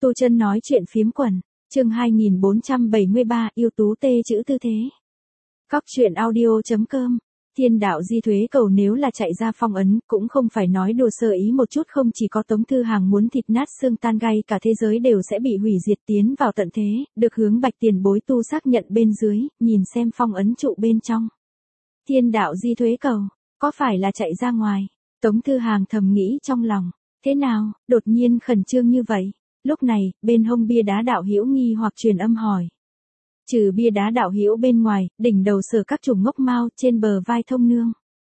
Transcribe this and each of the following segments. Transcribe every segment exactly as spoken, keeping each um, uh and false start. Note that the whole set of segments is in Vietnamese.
Tu Chân nói chuyện phiếm quần, chương hai nghìn bốn trăm bảy mươi ba, yêu tú tê chữ tư thế. Cóc truyện audio.com. Thiên đạo di thuế cầu nếu là chạy ra phong ấn, cũng không phải nói đùa sơ ý một chút, không chỉ có Tống Thư Hàng muốn thịt nát xương tan gai, cả thế giới đều sẽ bị hủy diệt tiến vào tận thế, được hướng Bạch tiền bối tu xác nhận bên dưới, nhìn xem phong ấn trụ bên trong. Thiên đạo di thuế cầu, có phải là chạy ra ngoài? Tống Thư Hàng thầm nghĩ trong lòng, thế nào, đột nhiên khẩn trương như vậy? Lúc này, bên hông bia đá đạo hữu nghi hoặc truyền âm hỏi. Trừ bia đá đạo hữu bên ngoài, đỉnh đầu sở các chủng ngốc mao, trên bờ vai thông nương.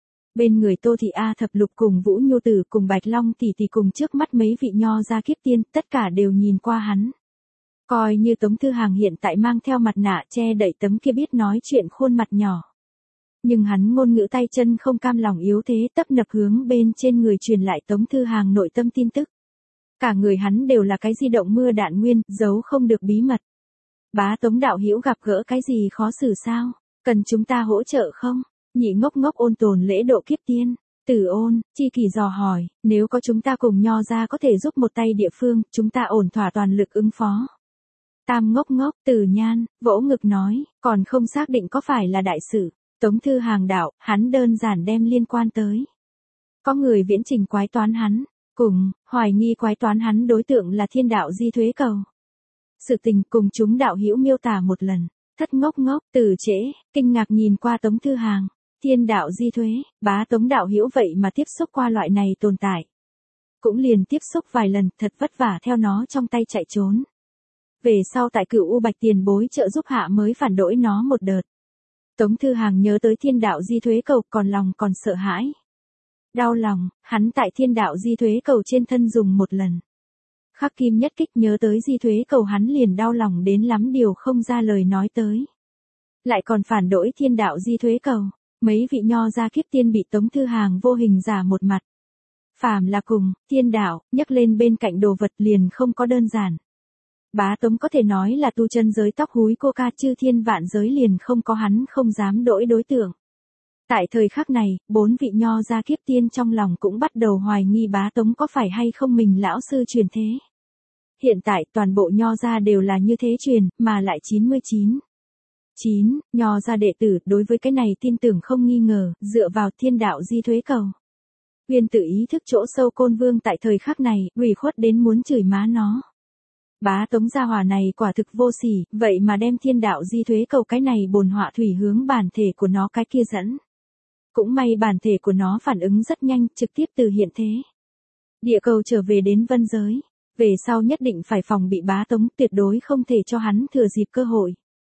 Bên người Tô Thị A Thập Lục cùng Vũ Nhu Tử cùng Bạch Long tỷ tỷ cùng trước mắt mấy vị nho gia kiếp tiên, tất cả đều nhìn qua hắn. Coi như Tống Thư Hàng hiện tại mang theo mặt nạ che đậy tấm kia biết nói chuyện khuôn mặt nhỏ. Nhưng hắn ngôn ngữ tay chân không cam lòng yếu thế, tấp nập hướng bên trên người truyền lại Tống Thư Hàng nội tâm tin tức. Cả người hắn đều là cái di động mưa đạn nguyên, giấu không được bí mật. Bá Tống đạo hữu gặp gỡ cái gì khó xử sao? Cần chúng ta hỗ trợ không? Nhị ngốc ngốc ôn tồn lễ độ kiếp tiên. Tử Ôn, Chi Kỳ dò hỏi, nếu có chúng ta cùng nho ra có thể giúp một tay địa phương, chúng ta ổn thỏa toàn lực ứng phó. Tam ngốc ngốc, Tử Nhan, vỗ ngực nói, còn không xác định có phải là đại sự. Tống Thư Hàng đạo, hắn đơn giản đem liên quan tới. Có người viễn trình quái toán hắn. Cùng, hoài nghi quái toán hắn đối tượng là thiên đạo di thuế cầu. Sự tình cùng chúng đạo hữu miêu tả một lần, thất ngốc ngốc, Từ Trễ, kinh ngạc nhìn qua Tống Thư Hàng, thiên đạo di thuế, bá Tống đạo hữu vậy mà tiếp xúc qua loại này tồn tại. Cũng liền tiếp xúc vài lần, thật vất vả theo nó trong tay chạy trốn. Về sau tại Cửu U Bạch tiền bối trợ giúp hạ mới phản đổi nó một đợt. Tống Thư Hàng nhớ tới thiên đạo di thuế cầu, còn lòng còn sợ hãi. Đau lòng, hắn tại thiên đạo di thuế cầu trên thân dùng một lần. Khắc kim nhất kích nhớ tới di thuế cầu hắn liền đau lòng đến lắm điều không ra lời nói tới. Lại còn phản đổi thiên đạo di thuế cầu, mấy vị nho gia kiếp tiên bị Tống Thư Hàng vô hình giả một mặt. Phàm là cùng, thiên đạo, nhắc lên bên cạnh đồ vật liền không có đơn giản. Bá Tống có thể nói là tu chân giới tóc húi cô ca, chư thiên vạn giới liền không có hắn không dám đổi đối tượng. Tại thời khắc này, bốn vị nho gia kiếp tiên trong lòng cũng bắt đầu hoài nghi Bá Tống có phải hay không mình lão sư truyền thế. Hiện tại toàn bộ nho gia đều là như thế truyền, mà lại chín mươi chín. chín, nho gia đệ tử đối với cái này tin tưởng không nghi ngờ, dựa vào thiên đạo di thuế cầu. Uyên tự ý thức chỗ sâu Côn Vương tại thời khắc này, ủy khuất đến muốn chửi má nó. Bá Tống gia hỏa này quả thực vô sỉ, vậy mà đem thiên đạo di thuế cầu cái này bồn họa thủy hướng bản thể của nó cái kia dẫn. Cũng may bản thể của nó phản ứng rất nhanh, trực tiếp từ hiện thế. Địa cầu trở về đến vân giới. Về sau nhất định phải phòng bị Bá Tống, tuyệt đối không thể cho hắn thừa dịp cơ hội.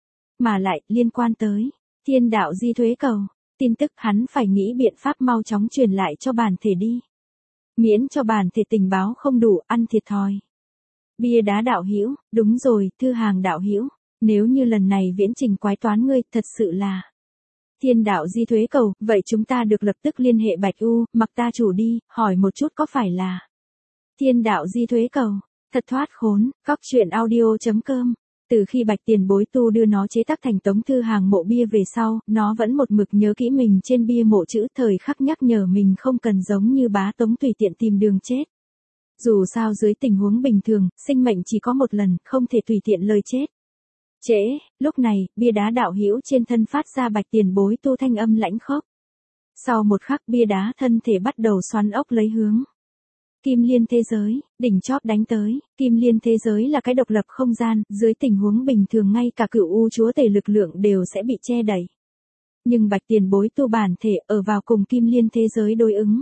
Mà lại, liên quan tới thiên đạo di thuế cầu, tin tức hắn phải nghĩ biện pháp mau chóng truyền lại cho bản thể đi. Miễn cho bản thể tình báo không đủ, ăn thiệt thòi. Bia đá đạo hữu, đúng rồi, Thư Hàng đạo hữu, nếu như lần này viễn trình quái toán ngươi, thật sự là thiên đạo di thuế cầu, vậy chúng ta được lập tức liên hệ Bạch U, mặc ta chủ đi, hỏi một chút có phải là thiên đạo di thuế cầu. Thật thoát khốn, cóc truyện audio.com. Từ khi Bạch tiền bối tu đưa nó chế tác thành Tống Thư Hàng mộ bia về sau, nó vẫn một mực nhớ kỹ mình trên bia mộ chữ, thời khắc nhắc nhở mình không cần giống như Bá Tống tùy tiện tìm đường chết. Dù sao dưới tình huống bình thường, sinh mệnh chỉ có một lần, không thể tùy tiện lời chết. Trễ, lúc này, bia đá đạo hữu trên thân phát ra Bạch tiền bối tu thanh âm lãnh khốc. Sau một khắc bia đá thân thể bắt đầu xoắn ốc lấy hướng. Kim Liên thế giới, đỉnh chóp đánh tới, Kim Liên thế giới là cái độc lập không gian, dưới tình huống bình thường ngay cả Cửu U chúa tể lực lượng đều sẽ bị che đẩy. Nhưng Bạch tiền bối tu bản thể ở vào cùng Kim Liên thế giới đối ứng.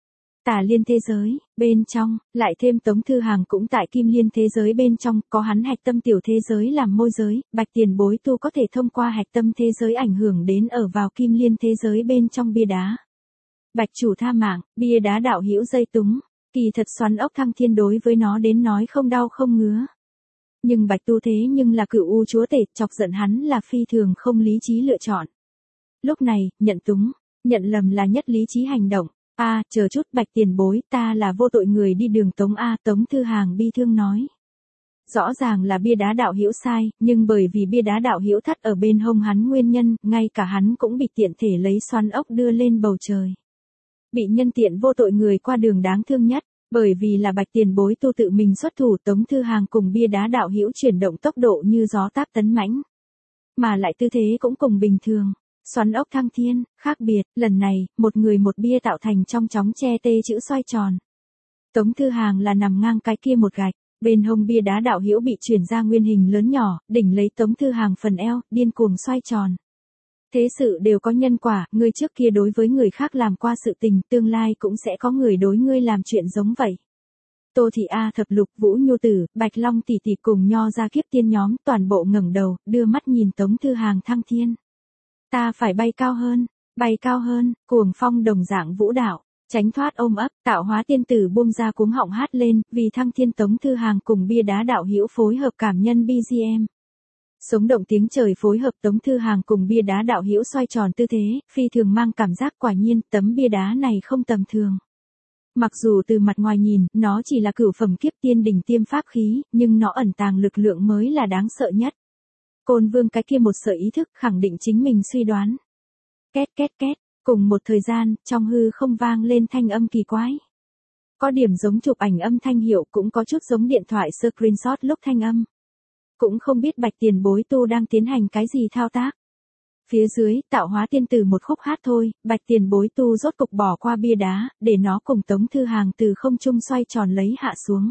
Tà Liên thế giới, bên trong, lại thêm Tống Thư Hàng cũng tại Kim Liên thế giới bên trong, có hắn hạch tâm tiểu thế giới làm môi giới, Bạch tiền bối tu có thể thông qua hạch tâm thế giới ảnh hưởng đến ở vào Kim Liên thế giới bên trong bia đá. Bạch chủ tha mạng, bia đá đạo hữu dây túng, kỳ thật xoắn ốc thăng thiên đối với nó đến nói không đau không ngứa. Nhưng Bạch tu thế nhưng là Cửu U chúa tể, chọc giận hắn là phi thường không lý trí lựa chọn. Lúc này, nhận túng, nhận lầm là nhất lý trí hành động. A, à, chờ chút Bạch tiền bối, ta là vô tội người đi đường Tống A. Tống Thư Hàng bi thương nói. Rõ ràng là bia đá đạo hữu sai, nhưng bởi vì bia đá đạo hữu thắt ở bên hông hắn nguyên nhân, ngay cả hắn cũng bị tiện thể lấy xoắn ốc đưa lên bầu trời. Bị nhân tiện vô tội người qua đường đáng thương nhất. Bởi vì là Bạch Tiền Bối tu tự mình xuất thủ, Tống Thư Hàng cùng bia đá đạo hữu chuyển động tốc độ như gió táp tấn mãnh. Mà lại tư thế cũng cùng bình thường, xoắn ốc thăng thiên, khác biệt, lần này, một người một bia tạo thành trong chóng che tê chữ xoay tròn. Tống Thư Hàng là nằm ngang cái kia một gạch, bên hông bia đá đạo hữu bị chuyển ra nguyên hình lớn nhỏ, đỉnh lấy Tống Thư Hàng phần eo, điên cuồng xoay tròn. Thế sự đều có nhân quả, ngươi trước kia đối với người khác làm qua sự tình, tương lai cũng sẽ có người đối ngươi làm chuyện giống vậy. Tô Thị A Thập Lục, Vũ Nhu Tử, Bạch Long tỷ tỷ cùng Nho gia kiếp tiên nhóm, toàn bộ ngẩng đầu, đưa mắt nhìn Tống Thư Hàng thăng thiên. Ta phải bay cao hơn, bay cao hơn, cuồng phong đồng dạng vũ đạo, tránh thoát ôm ấp, Tạo Hóa tiên tử buông ra cuống họng hát lên, vì thăng thiên Tống Thư Hàng cùng bia đá đạo hữu phối hợp cảm nhân bê giê em. Sống động tiếng trời phối hợp Tống Thư Hàng cùng bia đá đạo hữu xoay tròn tư thế, phi thường mang cảm giác quả nhiên, tấm bia đá này không tầm thường. Mặc dù từ mặt ngoài nhìn, nó chỉ là cửu phẩm kiếp tiên đỉnh tiêm pháp khí, nhưng nó ẩn tàng lực lượng mới là đáng sợ nhất. Côn Vương cái kia một sợi ý thức khẳng định chính mình suy đoán. Két két két, cùng một thời gian, trong hư không vang lên thanh âm kỳ quái. Có điểm giống chụp ảnh âm thanh hiệu, cũng có chút giống điện thoại screenshot lúc thanh âm. Cũng không biết Bạch Tiền Bối tu đang tiến hành cái gì thao tác. Phía dưới, Tạo Hóa tiên tử một khúc hát thôi, Bạch Tiền Bối tu rốt cục bỏ qua bia đá, để nó cùng Tống Thư Hàng từ không trung xoay tròn lấy hạ xuống.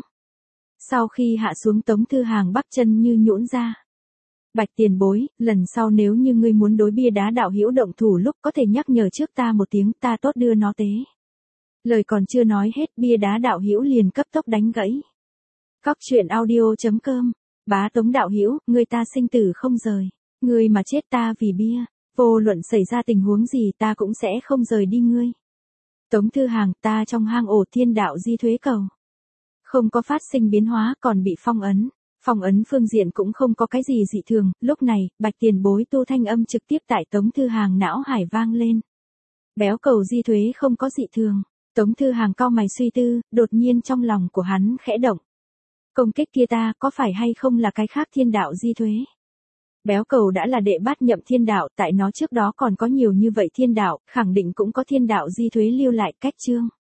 Sau khi hạ xuống Tống Thư Hàng bắp chân như nhũn ra. Bạch Tiền Bối, lần sau nếu như ngươi muốn đối bia đá đạo hữu động thủ lúc có thể nhắc nhở trước ta một tiếng, ta tốt đưa nó tế. Lời còn chưa nói hết, bia đá đạo hữu liền cấp tốc đánh gãy. Cóc truyện audio chấm com. Bá Tống đạo hữu, ngươi ta sinh tử không rời, ngươi mà chết ta vì bia, vô luận xảy ra tình huống gì ta cũng sẽ không rời đi ngươi. Tống Thư Hàng, ta trong hang ổ thiên đạo di thuế cầu, không có phát sinh biến hóa, còn bị phong ấn. Phong ấn phương diện cũng không có cái gì dị thường, lúc này, Bạch Tiền Bối tu thanh âm trực tiếp tại Tống Thư Hàng não hải vang lên. Béo cầu di thuế không có dị thường, Tống Thư Hàng cau mày suy tư, đột nhiên trong lòng của hắn khẽ động. Công kích kia ta có phải hay không là cái khác thiên đạo di thuế? Béo cầu đã là đệ bát nhậm thiên đạo, tại nó trước đó còn có nhiều như vậy thiên đạo, khẳng định cũng có thiên đạo di thuế lưu lại cách chương.